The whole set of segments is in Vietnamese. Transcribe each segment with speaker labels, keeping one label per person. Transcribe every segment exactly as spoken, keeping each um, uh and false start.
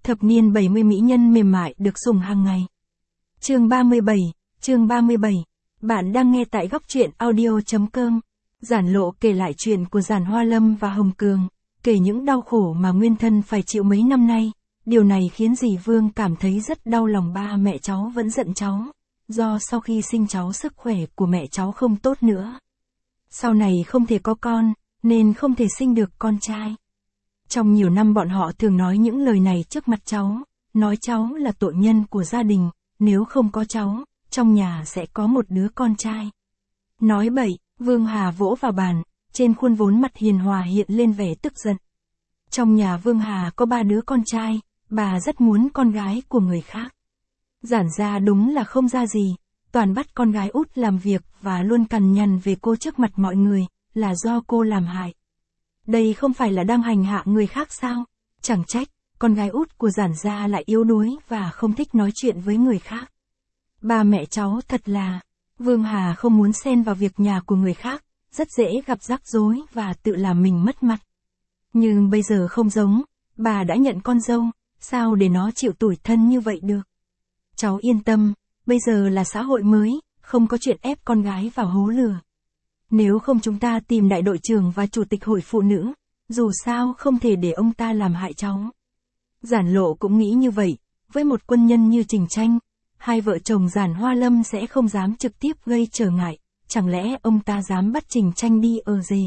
Speaker 1: Thập niên bảy mươi mỹ nhân mềm mại được sủng hàng ngày. Chương ba mươi bảy, chương ba mươi bảy. Bạn đang nghe tại góc truyện audio chấm com. Giản Lộ kể lại chuyện của Giản Hoa Lâm và Hồng Cường, kể những đau khổ mà nguyên thân phải chịu mấy năm nay. Điều này khiến dì Vương cảm thấy rất đau lòng, ba mẹ cháu vẫn giận cháu, do sau khi sinh cháu sức khỏe của mẹ cháu không tốt nữa. Sau này không thể có con, nên không thể sinh được con trai. Trong nhiều năm bọn họ thường nói những lời này trước mặt cháu, nói cháu là tội nhân của gia đình, nếu không có cháu, trong nhà sẽ có một đứa con trai. Nói bậy, Vương Hà vỗ vào bàn, trên khuôn vốn mặt hiền hòa hiện lên vẻ tức giận. Trong nhà Vương Hà có ba đứa con trai, bà rất muốn con gái của người khác. Giản gia đúng là không ra gì, toàn bắt con gái út làm việc và luôn cằn nhằn về cô trước mặt mọi người, là do cô làm hại. Đây không phải là đang hành hạ người khác sao? Chẳng trách, con gái út của Giản gia lại yếu đuối và không thích nói chuyện với người khác. Ba mẹ cháu thật là... Vương Hà không muốn xen vào việc nhà của người khác, rất dễ gặp rắc rối và tự làm mình mất mặt. Nhưng bây giờ không giống, bà đã nhận con dâu, sao để nó chịu tủi thân như vậy được? Cháu yên tâm, bây giờ là xã hội mới, không có chuyện ép con gái vào hố lửa. Nếu không chúng ta tìm đại đội trưởng và chủ tịch hội phụ nữ, dù sao không thể để ông ta làm hại cháu. Giản Lộ cũng nghĩ như vậy, với một quân nhân như Trình Tranh, hai vợ chồng Giản Hoa Lâm sẽ không dám trực tiếp gây trở ngại, chẳng lẽ ông ta dám bắt Trình Tranh đi ở rể?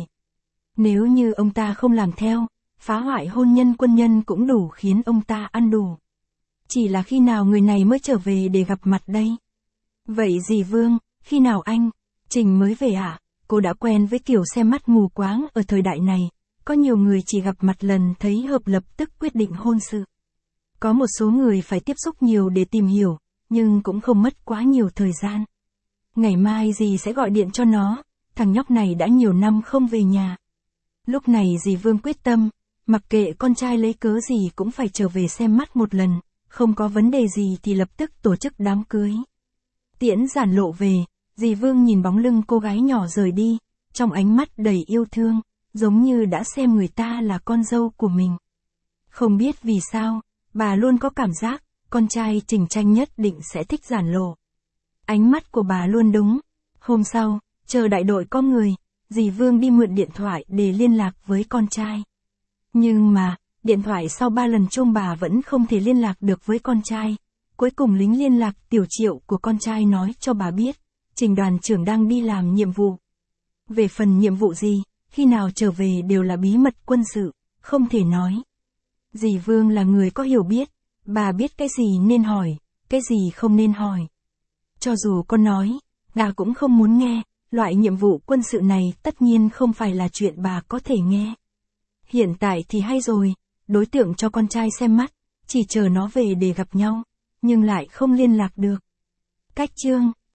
Speaker 1: Nếu như ông ta không làm theo, phá hoại hôn nhân quân nhân cũng đủ khiến ông ta ăn đủ. Chỉ là khi nào người này mới trở về để gặp mặt đây? Vậy dì Vương, khi nào anh, Trình mới về ạ? À? Cô đã quen với kiểu xem mắt mù quáng ở thời đại này, có nhiều người chỉ gặp mặt lần thấy hợp lập tức quyết định hôn sự. Có một số người phải tiếp xúc nhiều để tìm hiểu, nhưng cũng không mất quá nhiều thời gian. Ngày mai dì sẽ gọi điện cho nó, thằng nhóc này đã nhiều năm không về nhà. Lúc này dì Vương quyết tâm, mặc kệ con trai lấy cớ gì cũng phải trở về xem mắt một lần, không có vấn đề gì thì lập tức tổ chức đám cưới. Tiễn Giản Lộ về, dì Vương nhìn bóng lưng cô gái nhỏ rời đi, trong ánh mắt đầy yêu thương, giống như đã xem người ta là con dâu của mình. Không biết vì sao, bà luôn có cảm giác, con trai Trình Tranh nhất định sẽ thích Giản Lộ. Ánh mắt của bà luôn đúng. Hôm sau, chờ đại đội có người, dì Vương đi mượn điện thoại để liên lạc với con trai. Nhưng mà, điện thoại sau ba lần chuông bà vẫn không thể liên lạc được với con trai. Cuối cùng lính liên lạc Tiểu Triệu của con trai nói cho bà biết, Trình đoàn trưởng đang đi làm nhiệm vụ. Về phần nhiệm vụ gì, khi nào trở về đều là bí mật quân sự, không thể nói. Dì Vương là người có hiểu biết, bà biết cái gì nên hỏi, cái gì không nên hỏi. Cho dù con nói, bà cũng không muốn nghe, loại nhiệm vụ quân sự này tất nhiên không phải là chuyện bà có thể nghe. Hiện tại thì hay rồi, đối tượng cho con trai xem mắt, chỉ chờ nó về để gặp nhau, nhưng lại không liên lạc được. Cách chương